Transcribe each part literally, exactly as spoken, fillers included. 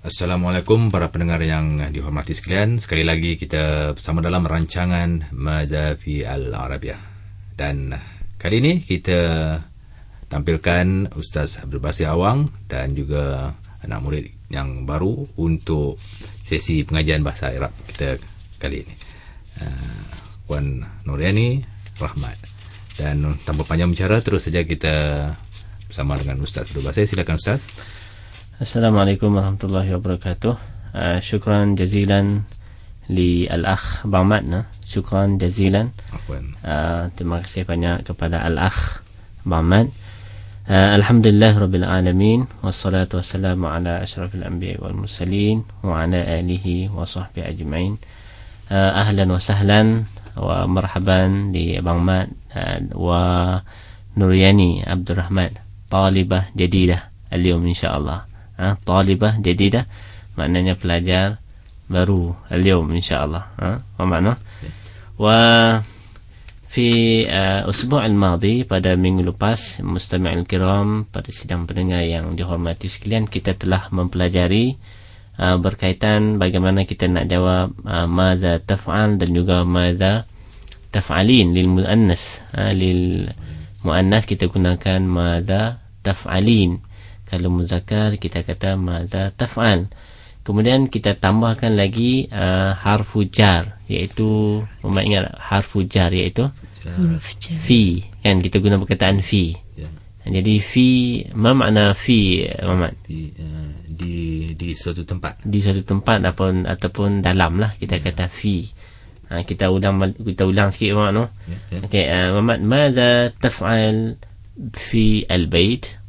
Assalamualaikum para pendengar yang dihormati sekalian. Sekali lagi kita bersama dalam rancangan Madza fi Al-Arabiah. Dan kali ini kita tampilkan Ustaz Abdul Basir Awang dan juga anak murid yang baru untuk sesi pengajian bahasa Arab kita kali ini. Uh, Puan Nuriani Rahmat. Dan tanpa panjang bicara, terus saja kita bersama dengan Ustaz Abdul Basir. Silakan Ustaz. Assalamualaikum warahmatullahi wabarakatuh. uh, Syukran jazilan li al-akh Bang Mat. Syukran jazilan. uh, Terima kasih banyak kepada al-akh Bang Mat. uh, Alhamdulillah Rabbil Alamin. Wassalatu wassalamu ala ashrafil anbiya wal mursalin wa ala alihi wa sahbihi ajma'in. uh, Ahlan wa sahlan wa marhaban li Bang Mat uh, wa Nuriani Abdul Rahman, talibah jadidah al-yawm insyaAllah. Ha, talibah jadidah maknanya pelajar baru al-yawm insyaallah. Ha, apa makna? Wa fi uh, usbu' al-madi, pada minggu lepas, mustami' al-kiram, pada sidang pendengar yang dihormati sekalian, kita telah mempelajari uh, berkaitan bagaimana kita nak jawab uh, madza taf'al dan juga madza taf'alin lil muannas. Ha, lil muannas kita gunakan madza taf'alin. Kalau muzakkar kita kata madza taf'al. Kemudian kita tambahkan lagi uh, harfu jar, iaitu Muhammad ingat harfu jar iaitu fi, kan kita guna perkataan fi. Ya. Jadi fi, apa makna fi Muhammad? Di, uh, di di suatu tempat. Di suatu tempat ataupun ataupun dalam lah kita ya. Kata fi. Ha, kita ulang kita ulang sikit Muhammad no. Ya, ya. Okey, uh, Muhammad, madza taf'al fi al-bait?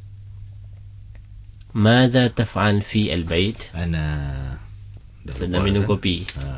ماذا تفعل في البيت؟ أنا sedang minum kopi.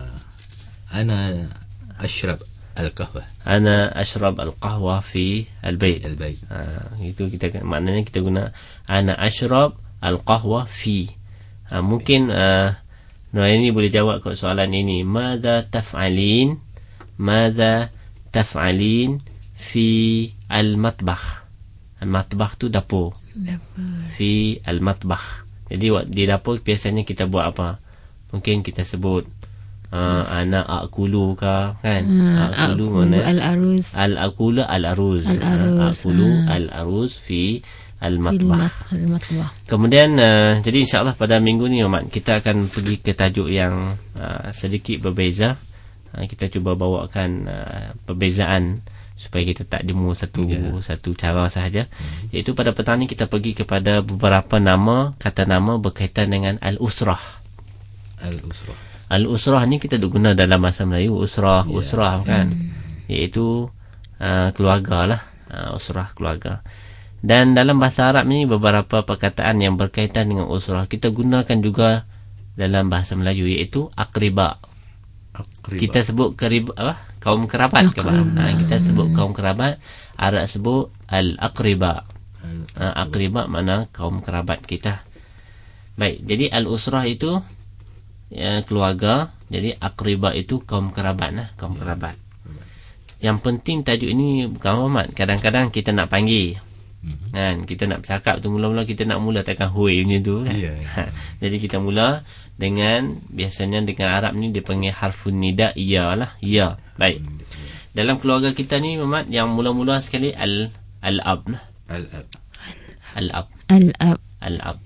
أنا أشرب القهوة. أنا أشرب القهوة في البيت. البيت. Ah, itu kita maknanya kita guna أنا أشرب القهوة في. Ah, mungkin uh, Noah ini boleh jawab ke soalan ini. ماذا تفعلين؟ ماذا تفعلين في المطبخ؟ المطبخ tu dapur. Dapur. Fi al-matbakh. Jadi di dapur biasanya kita buat apa? Mungkin kita sebut uh, ana akulu ka, kan? Uh, akulu mana? Al-aruz. Al-akulu al-aruz. Al-aruz. Akulu uh. al-aruz fi al-matbakh. Al-matbakh. Kemudian uh, jadi insya-Allah pada minggu ni Mat, kita akan pergi ke tajuk yang uh, sedikit berbeza. Uh, kita cuba bawakan uh, perbezaan supaya kita tak demo satu yeah. satu cara sahaja. Hmm. Iaitu pada petang ni kita pergi kepada beberapa nama, kata nama berkaitan dengan al-usrah. Al-usrah. Al-usrah ni kita guna dalam bahasa Melayu usrah, yeah. usrah kan. Hmm. Iaitu uh, keluarga lah, uh, usrah keluarga. Dan dalam bahasa Arab ni beberapa perkataan yang berkaitan dengan usrah kita gunakan juga dalam bahasa Melayu, iaitu aqriba. Aqriba. Kita sebut kerib apa? Kaum kerabat ke bang? Ha, kita sebut kaum kerabat. Arab sebut al-aqriba. Ha, aqriba makna kaum kerabat kita. Baik, jadi al-usrah itu ya, keluarga. Jadi aqriba itu kaum kerabat lah, kaum ya. kerabat. Yang penting tajuk ini bukan Muhammad. Kadang-kadang kita nak panggil. Mm-hmm. Kan, kita nak bercakap tu mula-mula kita nak mula takkan hui macam tu kan? Yeah, yeah. Jadi kita mula dengan, biasanya dengan Arab ni dia panggil harfun nida, iya lah, iya. Baik. Dalam keluarga kita ni Muhammad, yang mula-mula sekali al al-ab lah. Al-ab. Al-ab. Al-ab. Al-ab.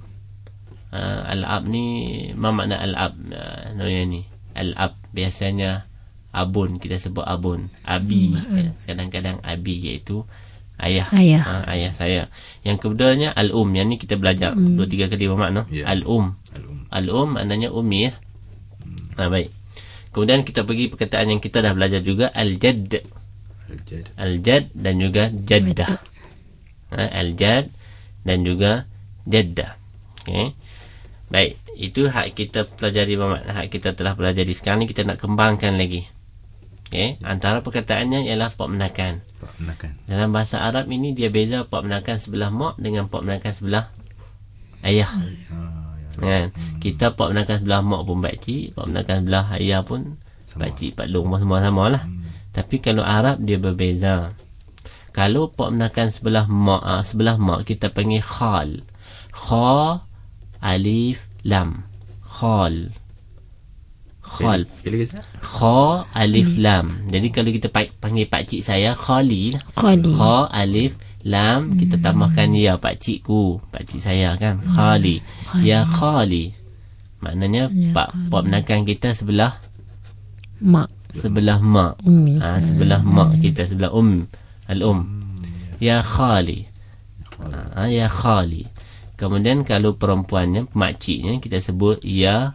Uh, al-ab ni apa makna al-ab? Uh, ni al-ab biasanya abun, kita sebut abun. Abi. Mm-hmm. Kadang-kadang abi iaitu ayah, ayah. Ha, ayah saya. Yang keduanya al-um. Yang ni kita belajar hmm. dua tiga kali bermakna no? yeah. Al-um. Al-um. Al-um maknanya ummi ya. Hmm. Ha, baik. Kemudian kita pergi perkataan yang kita dah belajar juga, al-jadd. Al-jadd. Al-jadd dan juga jaddah. Ha, al-jadd dan juga jaddah. Okey. Baik, itu hak kita pelajari Muhammad. Hak kita telah pelajari. Sekarang ni kita nak kembangkan lagi. Okay. Antara perkataannya ialah pak menakan. Pak menakan. Dalam bahasa Arab ini dia beza pak menakan sebelah mak dengan pak menakan sebelah ayah. Ah, ya. Kan? Hmm. Kita pak menakan sebelah mak pun pakcik, pak menakan sebelah ayah pun pakcik, pak long semua sama lah. Hmm. Tapi kalau Arab dia berbeza. Kalau pak menakan sebelah mak, ah, sebelah mak kita panggil khal. Kha alif lam. Khal. Khal. Sekali lagi Ustaz. Kha alif lam. Jadi kalau kita panggil pak cik saya Khali lah. Khali. Kha alif lam, kita tambahkan ya pak cikku, pak cik saya kan. Khali. Ya Khali. Maknanya Ya, pak pak menakan kita sebelah Mak. sebelah mak. Umi. Ha, sebelah mak kita, sebelah um, al-um. Ya Khali. Ha, ya Khali. Kemudian kalau perempuannya, makciknya kita sebut ya.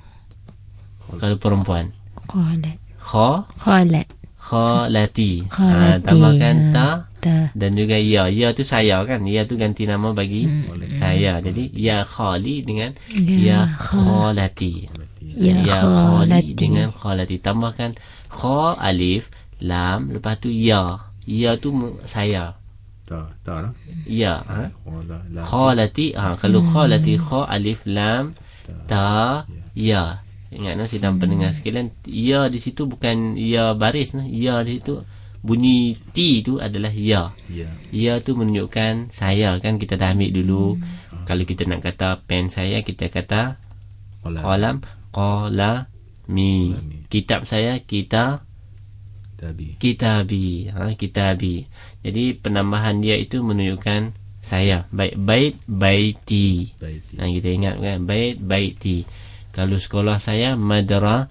Kalau perempuan Khalat. kha Khalat. khalati. Khalati. Ha, tambahkan ta Ta. dan juga ya. Ya tu saya kan. Ya tu ganti nama bagi Hmm. saya. Jadi ya Khali dengan Ya ya khalati. Ya Ya Khali Khalati. dengan khalati. Tambahkan kha alif lam, lepas tu ya. Ya tu mu- saya. Tak, tak lah. Ya. Ha? Wala, la. Khalati. Ha, kalau khalati kha alif lam ta ya. Ingat no sidang pendengar sekalian, ya di situ bukan ya baris nah. Ya di situ bunyi T tu adalah ya. Ya. Ya tu menunjukkan saya kan, kita dah ambil dulu. Hmm. Kalau kita nak kata pen saya, kita kata Wala. qalam qala mi. Qalami. Kitab saya kita Tabi. kitabi. Ha, kitabi. Jadi penambahan dia itu menunjukkan saya. Bait bait baiti. Baiti. Ha, kita ingat kan, bait baiti. Kalau sekolah saya madra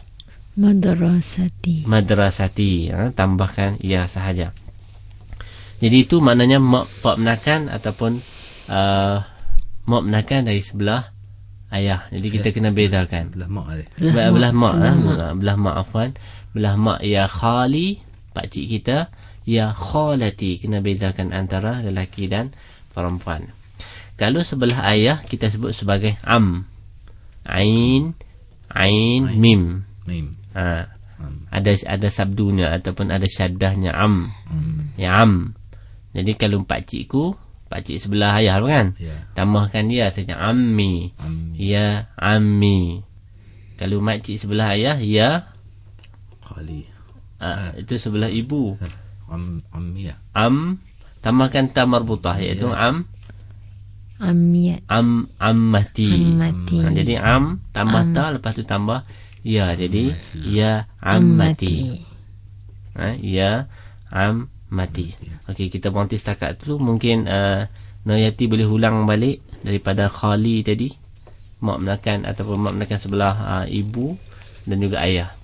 Madrasati. madrasati. Ha, tambahkan ya sahaja. Jadi itu maknanya mak pak menakan ataupun uh, mak menakan dari sebelah ayah. Jadi kita Yes. kena bezakan. Belah mak dia. Belah, belah mak, ha? sebelah mak. belah, belah mak afwan. Belah mak ya khali, pak cik kita, ya khalati. Kena bezakan antara lelaki dan perempuan. Kalau sebelah ayah kita sebut sebagai am. Ain, ain, Ain. mim. Mim. Ha. Um, Ada ada sabdunya ataupun ada syaddahnya am. Ya am. Jadi kalau pak cikku, pak cik sebelah ayah kan? ya. Tambahkan dia saja ammi. Am. Ya ammi. Kalau mak cik sebelah ayah, ya Khali. uh, itu sebelah ibu. Am. Ammi ya. Am, tambahkan ta marbutah iaitu Ya. am Amiyat. am ammati. Ammati. Ha, jadi am tambah Am. ta, lepas tu tambah ya. Jadi ya ammati. Ha, ya ammati. Okey, kita berhenti setakat tu. Mungkin uh, Noyati boleh ulang balik daripada khali tadi. Mak menakan ataupun mak menakan sebelah uh, ibu dan juga ayah.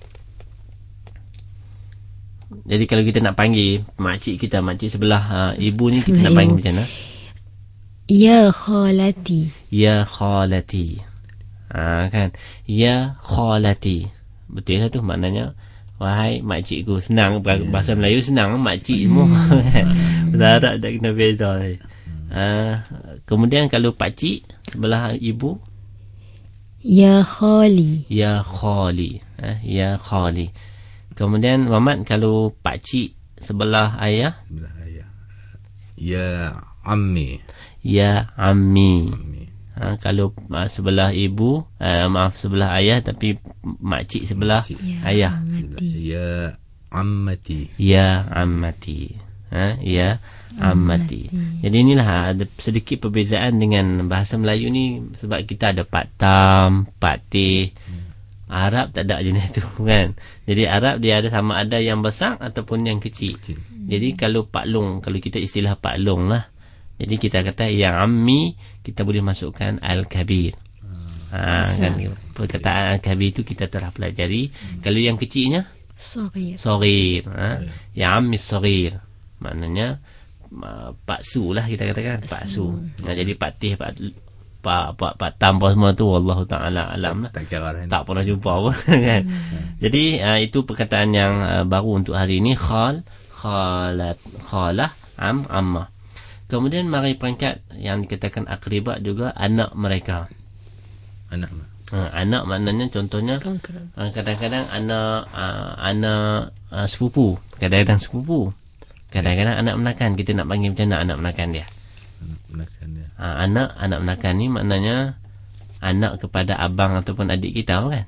Jadi kalau kita nak panggil makcik kita, makcik sebelah uh, ibu ni, kita nak Sebelah panggil ibu. macam mana? Ya Khalati. Ya khalati. Ha, kan? Ya khalati. Betul lah tu maknanya. Wahai makcikku. Senang. Bahasa Melayu senang. Makcik semua. Bahasa Arab tak kena beza. Ha, kemudian kalau pakcik sebelah ibu, Ya Khali. ya khali. Ha, ya khali. Kemudian Muhammad, kalau pakcik sebelah ayah, Belah ayah. Ya. Ammi. ya ammi. Ammi. Ha, kalau uh, sebelah ibu, uh, maaf sebelah ayah, tapi makcik sebelah Makcik. Ya ayah. Ammati. Ya. Ammati. Ya ammati. Ha, ya ammati. Jadi inilah ada sedikit perbezaan dengan bahasa Melayu ni, sebab kita ada Pak Tam, Pak Teh. Arab tak ada jenis tu kan. Jadi Arab dia ada sama ada yang besar ataupun yang kecil. Kecil. Jadi kalau Pak Long, kalau kita istilah Pak Long lah. Jadi kita kata ya ammi, kita boleh masukkan al-kabir. Ha, kan perkataan al-kabir tu kita telah pelajari. Kalau yang kecilnya Saghir. Saghir. Ha? Ya ammi saghir. Maknanya uh, Pak Su lah kita katakan. Pak Su. Ha, jadi Pak Teh, Pak Pak Pak Pak Tam semua tu wallahu taala alam lah. Tak kira dah. Tak pernah jumpa pun kan. Jadi uh, itu perkataan yang uh, baru untuk hari ini. Khal, khalat, khalah, am, amma. Kemudian mari peringkat yang dikatakan akribat juga anak mereka. Anak mah. Uh, anak maknanya contohnya Kangkara. uh, kadang-kadang anak uh, anak uh, sepupu, kadang-kadang sepupu. Kadang-kadang anak menakan. Kita nak panggil macam mana anak menakan dia? Anak menakan dia. Uh, anak anak menakan ni maknanya anak kepada abang ataupun adik kita kan?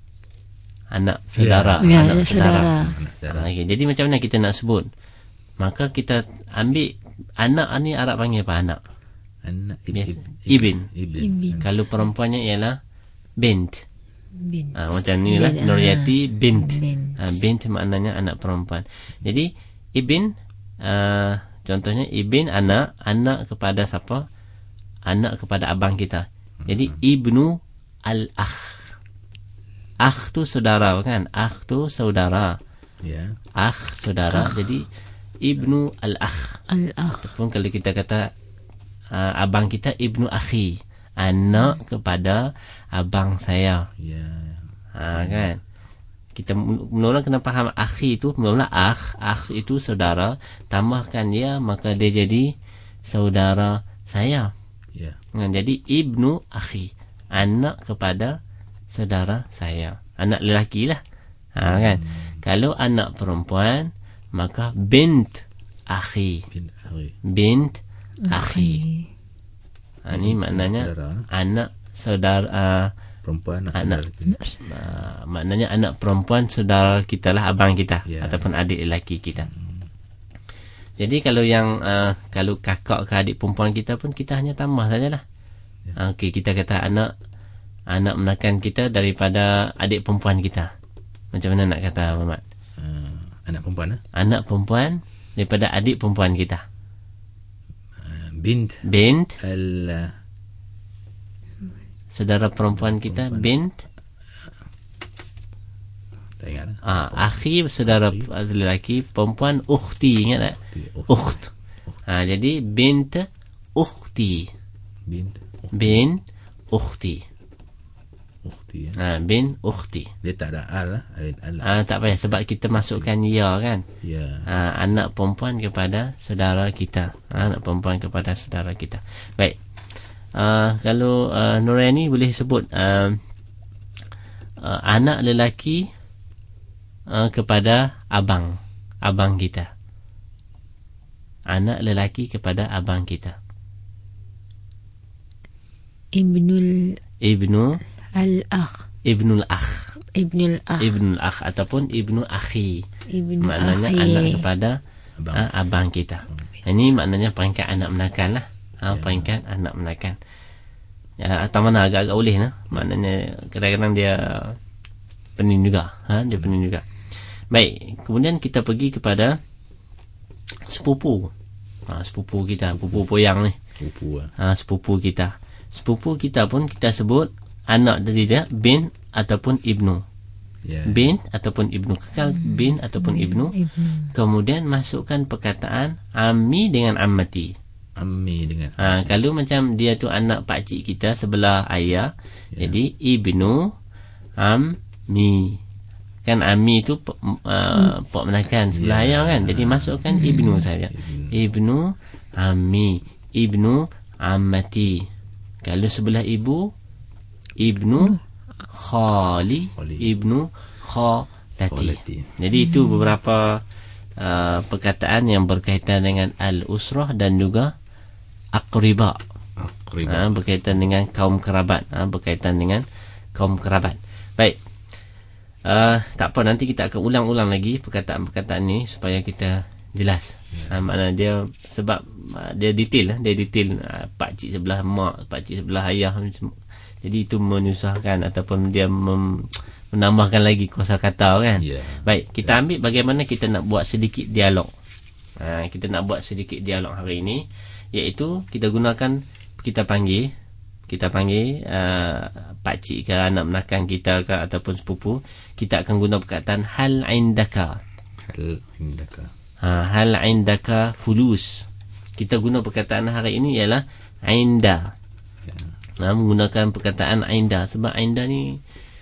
Anak saudara, Ya, anak anak saudara. Anak darah. Ha, okay. Jadi macam mana kita nak sebut? Maka kita ambil anak ni Arab panggil apa anak? Anak Biasa. ibn. Ibn. Ibn. Ibn. Kalau perempuannya ialah bint. Bint. Ha, macam ni lah. Bint, Nuryati ah. bint. Bint. Ha, bint maknanya anak perempuan. Jadi ibn, uh, contohnya ibn anak, anak kepada siapa? Anak kepada abang kita. Jadi ibnu al-akh. Akh tu saudara kan? Akh tu saudara. Ya. Akh saudara. Jadi ibnu al-akh. Al-akh. Ataupun kalau kita kata uh, abang kita ibnu akhi, anak kepada abang saya. Ya. Ha, kan? Kita mula-mula kena faham akhi itu, mula-mula akh, akh itu saudara, tambahkan dia maka dia jadi saudara saya. Ya. Ha, jadi ibnu akhi, anak kepada saudara saya. Anak lelaki lah. Ha, kan? Hmm. Kalau anak perempuan maka bint akhi. Bint akhi. Bint akhi. Ha, ni maknanya saudara. anak saudara uh, Perempuan anak uh, maknanya anak perempuan saudara kita lah, abang kita, yeah, ataupun adik lelaki kita. Hmm. Jadi kalau yang uh, kalau kakak ke adik perempuan kita pun kita hanya tambah sajalah. Yeah. Uh, Okey, kita kata anak anak menakan kita daripada adik perempuan kita. Macam mana nak kata Muhammad? Uh, anak perempuan eh? Anak perempuan daripada adik perempuan kita. Uh, bint Bint al uh, saudara perempuan kita, perempuan. bint. Tak ingat lah. Ah, akhi saudara lelaki, perempuan ukhti, ingat tak? Ukht. Ah, jadi bint ukhti. Bint. Bin ukhti. Ukhti. Ya. Ah, bin ukhti. Dia tak ada al lah. Al. Ah, tak payah sebab kita masukkan ya kan. Ya. Ah, anak perempuan kepada saudara kita. Ah, anak perempuan kepada saudara kita. Baik. Uh, kalau uh, Nuraini boleh sebut uh, uh, anak lelaki uh, kepada abang abang kita. Anak lelaki kepada abang kita. Ibnul Ibnu al-akh. Ibnul akh. Ibnul akh. Ibnul akh ataupun ibnu akhi. Ibnu maknanya akhi. anak kepada Abang. uh, abang kita. Ini maknanya peringkat anak menakan lah. Ha, peringkat anak menakan. Ya, atau mana agak-agak boleh nah. Maknanya kadang-kadang dia pening juga. Ha, dia pening juga. Baik, kemudian kita pergi kepada sepupu. Ha, sepupu kita, sepupu poyang ni. Sepupu lah. Ha, sepupu kita. Sepupu kita pun kita sebut anak dari dia bin ataupun ibnu. Ya. Bin ataupun ibnu. Kekal hmm. bin ataupun bin, ibnu. ibnu. Kemudian masukkan perkataan ammi dengan ammati. Ammi dengan Ha, kalau macam dia tu anak pakcik kita sebelah ayah, yeah, jadi ibnu ammi. Kan ammi tu uh, hmm. pak menakan sebelah yeah, ayah kan. Jadi masukkan hmm. ibnu saja. Ibnu. ibnu ammi, ibnu ammati. Kalau sebelah ibu, ibnu hmm. khali, khali, ibnu khalati. Khalati. Jadi itu beberapa uh, perkataan yang berkaitan dengan al-usrah dan juga aqriba. Aqriba. Ha, berkaitan dengan kaum kerabat. Ha, berkaitan dengan kaum kerabat. Baik. Uh, tak apa, nanti kita akan ulang-ulang lagi perkataan-perkataan ni supaya kita jelas. Ya. Ha, makna dia sebab uh, dia detail lah, dia detail uh, pakcik sebelah mak, pakcik sebelah ayah. Jadi itu menyusahkan ataupun dia mem, menambahkan lagi kosakata kan. Ya. Baik, kita ya. ambil bagaimana kita nak buat sedikit dialog. Ha, kita nak buat sedikit dialog hari ini, iaitu kita gunakan, kita panggil kita panggil uh, pakcik ke anak menakan kita ke ataupun sepupu, kita akan guna perkataan hal indaka. Hal indaka. Ha, hal indaka fulus. Kita guna perkataan hari ini ialah inda. Ya. Ha, menggunakan perkataan inda sebab inda ni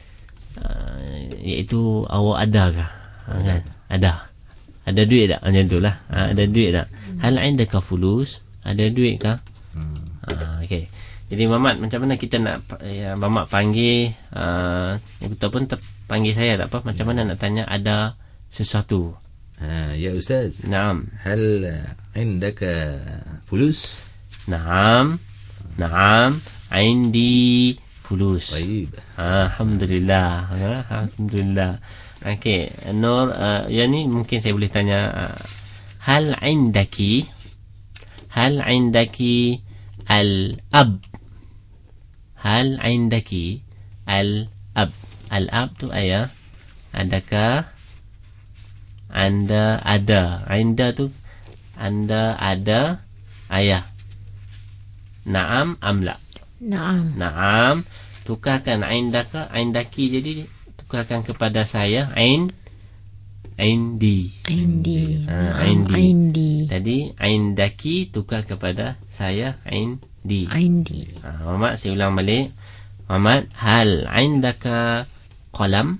uh, iaitu awak ada ke? Ha, kan? Ada. Ada duit tak? Macam itulah. Ha, ada duit tak? Hal indaka fulus? Ada duit kah? Hmm. Ha, okey. Jadi Mamat, macam mana kita nak ya, Mamat panggil uh, ataupun panggil saya tak apa, macam ya. mana nak tanya ada sesuatu? Ha, ya Ustaz. Naam. Hal indaka fulus? Naam. Naam. Indi fulus. Baik. Ha, Alhamdulillah. Ha, Alhamdulillah. Okey, Nur, uh, yang ni mungkin saya boleh tanya uh, hal indaki hal indaki al-ab hal indaki al-ab. Al-ab tu ayah. Adakah anda ada? Anda tu anda ada ayah. Naam amla. Naam. Naam. Tukarkan indaka, indaki, jadi tukarkan kepada saya ain indi. Indi. Ha, Naam. indi. Indi. Jadi indaki tukar kepada saya indi. Indi. Ha, Muhammad, saya ulang balik. Muhammad, hal indaka qalam?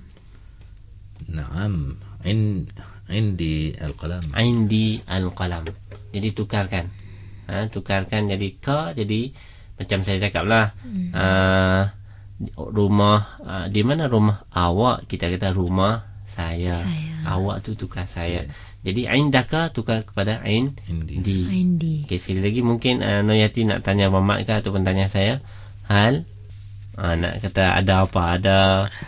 Naam. In indi al-qalam. Indi al-qalam. Jadi tukarkan. Ha, tukarkan jadi ka, jadi macam saya cakap lah. Hmm. Uh, rumah, uh, di mana rumah awak? Kita kata rumah saya. Saya. Awak tu tukar saya. Jadi indaka tukar kepada ain Indi. di. Indi. Okey, sekali lagi mungkin uh, Noyati nak tanya Muhammad ke ataupun tanya saya. Hal uh, nak kata ada apa? Ada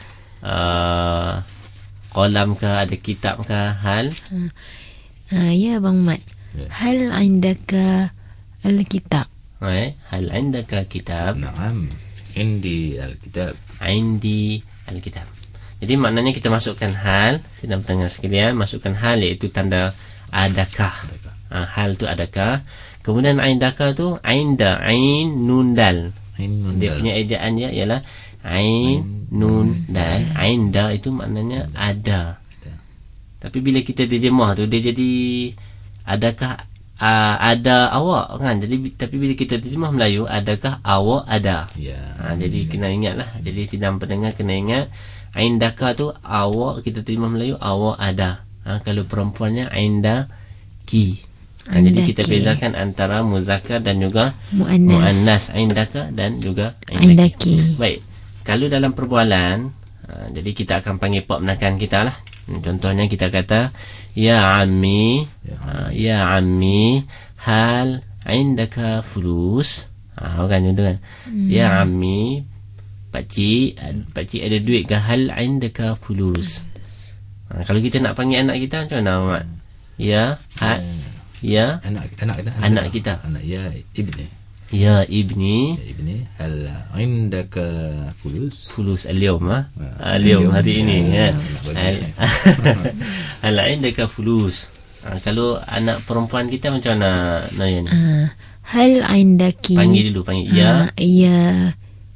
uh, kolam ke, ada kitab ke? Hal Ah, ya Bang Mat. Ya. Hal indaka al-kitab? eh, hal indaka kitab? Naam. Indi al-kitab. Indi al-kitab. Jadi maknanya kita masukkan hal, sidang pendengar sekalian, masukkan hal iaitu tanda adakah. Ha, hal tu adakah. Kemudian indaka tu ainda, ain nun dal. Ain nun Dia dal. punya ejaannya ialah ain nun dal. Ainda itu maknanya ada. Tapi bila kita terjemah tu dia jadi adakah uh, ada awak kan. Jadi tapi bila kita terjemah Melayu, adakah awak ada. Ya. Ha, jadi kena ingatlah. Jadi sidang pendengar kena ingat indaka tu awak, kita terjemah Melayu awak ada. Ha, kalau perempuannya ainda ki. Ha, jadi kita Indaki. bezakan antara muzakkar dan juga Muannas. muannas, indaka dan juga indaki. Indaki. Baik. Kalau dalam perbualan, ha, jadi kita akan panggil pak menakan kita lah. Contohnya kita kata ya ammi, Ya, ha, ya ammi, hal indaka fulus. Ha, kan itu kan. Hmm. Ya ammi, pakcik, pakcik ada duit ke? Hal indaka fulus. Ha, kalau kita nak panggil anak kita macam mana, Muhammad? Ya, ha, ya, Anak anak kita. Anak kita. Anak ya ibni. ya ibni. Ya ibni. Hal indaka fulus? Fulus al-yawm, ha? Ah, Al-yawm, al-yawm. hari ini, ya. Nak bagi. Hal hal indaka fulus. Ha, kalau anak perempuan kita macam mana, Noyan? Ah, hal indaki? Panggil dulu, panggil ya. Ah, ya.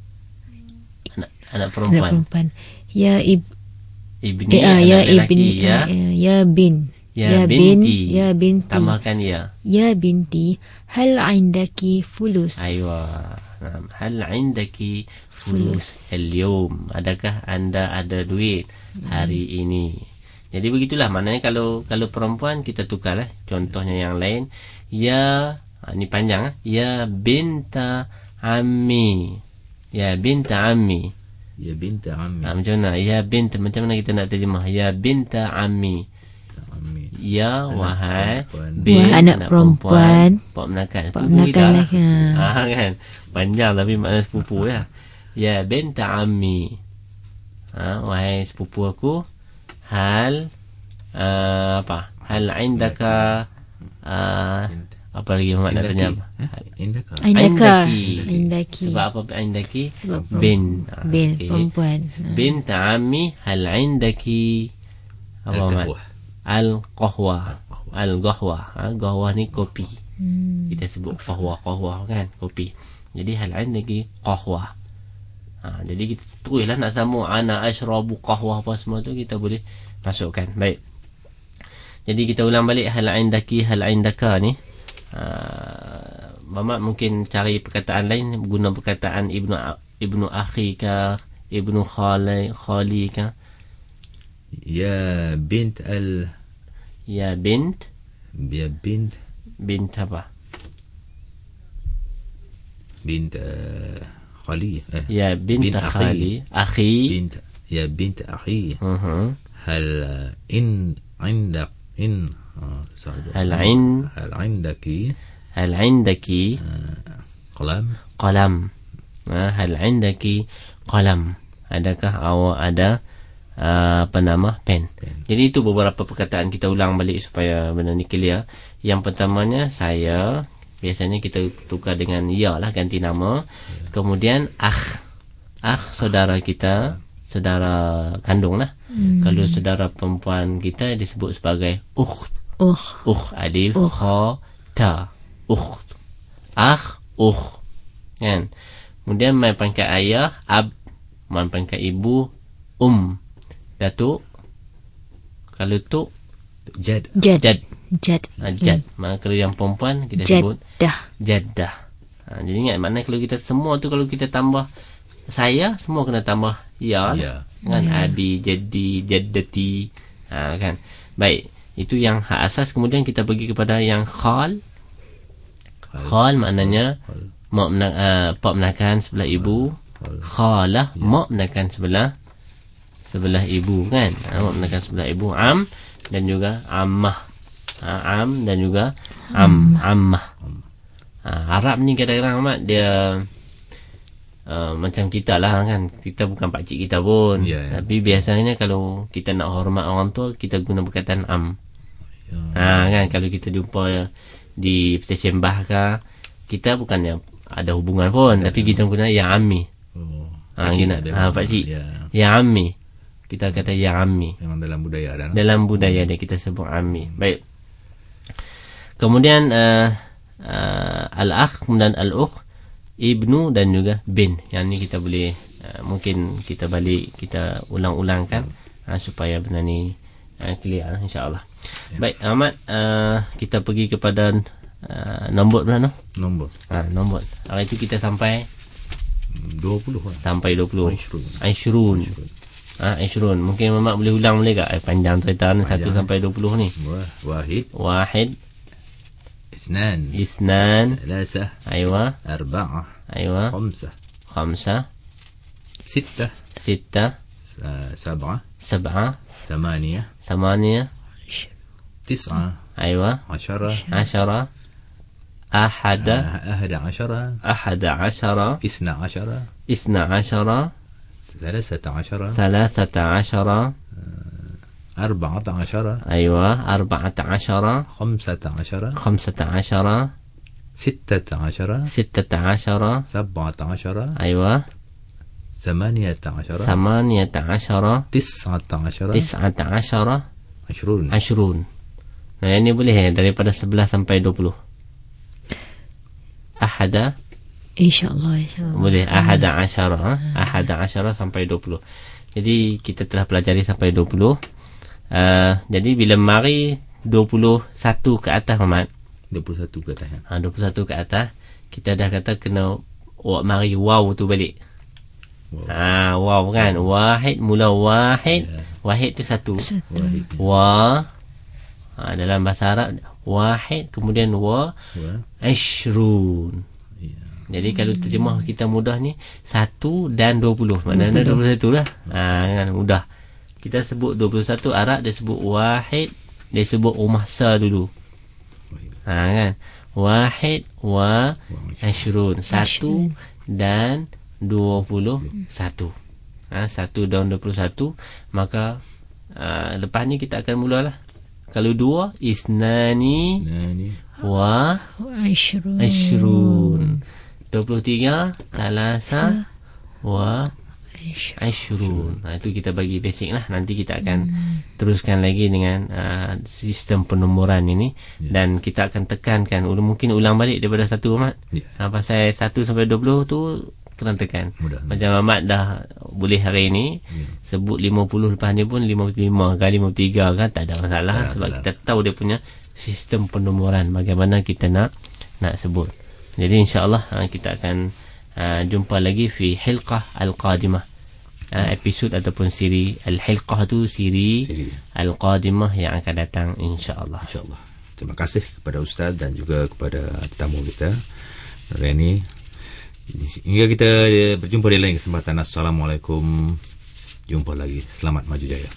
Anak, anak Anak perempuan. perempuan. Ya ib. Ibni, Eh, ah, anak ya lelaki, ibni. ya. ah, ya, ya bin. Ya, bin. binti. Ya binti. Tambahkan ya. Ya binti. Hal indaki fulus? Aywa. Naam. Hal indaki fulus al-yawm? Adakah anda ada duit hari ini? Jadi begitulah, maknanya kalau kalau perempuan kita tukar lah. Contohnya yang lain, ya, ha, ni panjang ah. Ya binta ammi. Ya binta ammi. Ya binta ammi. Ha, macam mana? Ya binta, macam mana kita nak terjemah? Ya binta ammi. Ammi. Ya Anak wahai perempuan. bin, Wahai anak perempuan. Pak menakan. Pak Sepupu menakan kita lah, ha. Ah, kan. Panjang tapi makna sepupu ya. Ya binta ammi. Ha, wahai sepupu aku, hal uh, apa? Hal indaka uh, apa lagi Muhammad nak tanya? Indaki. Eh? Indaka. Indaka. Indaki. Indaki. Sebab apa indaki? Sebab perempuan. bin. Bin, okey. perempuan. Binta ammi, hal indaki apa Muhammad? Al-qahwah. Al-qahwah. Al-qahwah. Ha, qahwah ni kopi. Hmm. Kita sebut qahwah, qahwah kan, kopi. Jadi hal indaki qahwah. Ha, jadi kita teruslah nak sambung ana asyrabu qahwah apa semua tu kita boleh masukkan. Baik. Jadi kita ulang balik hal indaki, hal indaka ni. Uh, Mamat mungkin cari perkataan lain, guna perkataan ibnu ibnu akhi ke, ibnu khali khali ke. Ya bint al Ya bint, ya bint bint apa? bint uh, khali. Eh. Ya bint, Bint khali, akhi. bint ya bint akhi. Uh-huh. هل إن عندك إن آه، صعب. هل عند هل عندك هل عندك قلم qalam? Ha, hal indaki qalam? Adakah awak ada uh, apa nama pen? Pen. Jadi itu beberapa perkataan kita ulang balik supaya benda ni clear. Yang pertamanya saya, biasanya kita tukar dengan ya lah, ganti nama. Ya. Kemudian akh. akh saudara kita, saudara kandung lah. Hmm. Kalau saudara perempuan kita disebut sebagai ukht. Ukh. Ukh alif kha ta. Ukht. Akh, ukh. Kan? Kemudian mai pangkat ayah ab, mai pangkat ibu um. Datuk. Kalau tu Jad. Jad. Jad. Jad. Ha, jad. Hmm. Maka kalau yang perempuan kita Jaddah. sebut jaddah. Ha, jadi ingat maknanya kalau kita semua tu kalau kita tambah saya, semua kena tambah ya. Ya. Kan Ya. abi, jadi, jaddati. Ha, kan. Baik. Itu yang hak asas. Kemudian kita pergi kepada yang khal. Khal maknanya Khal. mak mena, uh, pak menakan sebelah ibu. Khalah Ya. mak menakan sebelah sebelah ibu, kan. Ha, mak menakan sebelah ibu. Am dan juga ammah. Ha, am dan juga am, ammah. Ha, Arab ni kadang-kadang amat dia uh, macam kita lah, kan. Kita bukan pakcik kita pun. Ya, ya. Tapi biasanya kalau kita nak hormat orang tua, kita guna perkataan am. Ya. Ha, kan, kalau kita jumpa di stesen bah ke, kita bukannya ada hubungan pun, ya, tapi kita guna ya ammi. Oh. Ha, Pakcik guna, ada ha, memang. pakcik. Ya. Ya ammi. Kita kata ya ammi. Memang dalam budaya dan. Dalam budaya dia kita sebut ammi. Baik. Kemudian uh, uh, al-akh dan al-ukh, ibnu dan juga bin. Yang ni kita boleh uh, mungkin kita balik kita ulang-ulangkan uh, supaya benar ni uh, clear, insya-Allah. Ya. Baik, Ahmad, uh, kita pergi kepada uh, nombor pula, no? Nombor Ha, nombor. Hari itu kita sampai dua puluh lah. sampai dua puluh. Aishrun. Aishrun. Ha, Aishrun. Mungkin Ahmad boleh ulang boleh tak? Eh, panjang cerita ni, Panjang. satu sampai dua puluh ni. Wah, wahid, Wahid, isnan, isnan, ثلاثة, aywa, أربعة, aywa, خمسة, khamsah, ستة, sittah, س- سبعة, sab'ah, ثمانية, samaniyah, تسعة, aywa, عشرة, ashara, ahada, أحد عشرة, ahada ashara, اثنى عشرة, isna ashara, ثلاثة عشرة, thalathata ashara, أربعة عشرة, aywa, arba'ata ashara, خمسة عشرة, khamsata ashara, ستة عشرة, sittata ashara, سبعة عشرة, aywa, ثمانية عشرة, thamaniyata ashara, تسعة عشرة, tis'ata ashara, عشرون. ashrun. Nah, ini boleh eh, daripada sebelas sampai dua puluh. Ahada, InsyaAllah, insyaAllah. boleh ahada asyara, ha? ahada asyara sampai dua puluh. Jadi kita telah pelajari sampai dua puluh. Uh, jadi bila mari dua puluh satu ke atas, Muhammad, dua puluh satu ke atas. ha, dua puluh satu ke atas, kita dah kata kena wak mari waw tu balik. Wow. Ha, waw kan, wahid mula wahid, Ya. wahid tu satu. Satu. Wahid. Wa, ha, dalam bahasa Arab wahid, kemudian wa Wah. ashrun. Ya. Jadi kalau terjemah kita mudah ni, satu dan dua puluh. Maknanya dua puluh satu lah. Ha, kan, mudah. Kita sebut dua puluh satu, Arab dia sebut wahid, dia sebut umahsa dulu. Ha, kan. Wahid wa ashrun. Satu dan dua puluh satu. Ha, satu dan dua puluh satu. Maka uh, lepas ni kita akan mulalah. Kalau dua, isnani Nani. wa Ashrun. ashrun. dua puluh tiga, talasa wa Ashrun. ashrun. Nah, itu kita bagi basic lah. Nanti kita akan hmm. teruskan lagi dengan uh, sistem penomoran ini. Ya. Dan kita akan tekankan, mungkin ulang balik daripada satu, Ahmad. Ya. Ha, pasal satu sampai dua puluh tu kena tekan. Mudah. Macam Ahmad dah boleh hari ini, Ya. sebut lima puluh, lepas ni pun lima puluh lima ke lima puluh tiga kan, tak ada masalah. Tak ada sebab masalah. kita tahu dia punya sistem penomoran, bagaimana kita nak nak sebut. Jadi insya-Allah ha, kita akan ha, jumpa lagi fi hilqah al-qadimah. Ha, episod ataupun siri al-hilqah tu siri, Siri. al-qadimah yang akan datang, insya-Allah. InsyaAllah. Terima kasih kepada Ustaz dan juga kepada tetamu kita hari ini. Hingga kita berjumpa di lain kesempatan. Assalamualaikum. Jumpa lagi. Selamat maju jaya.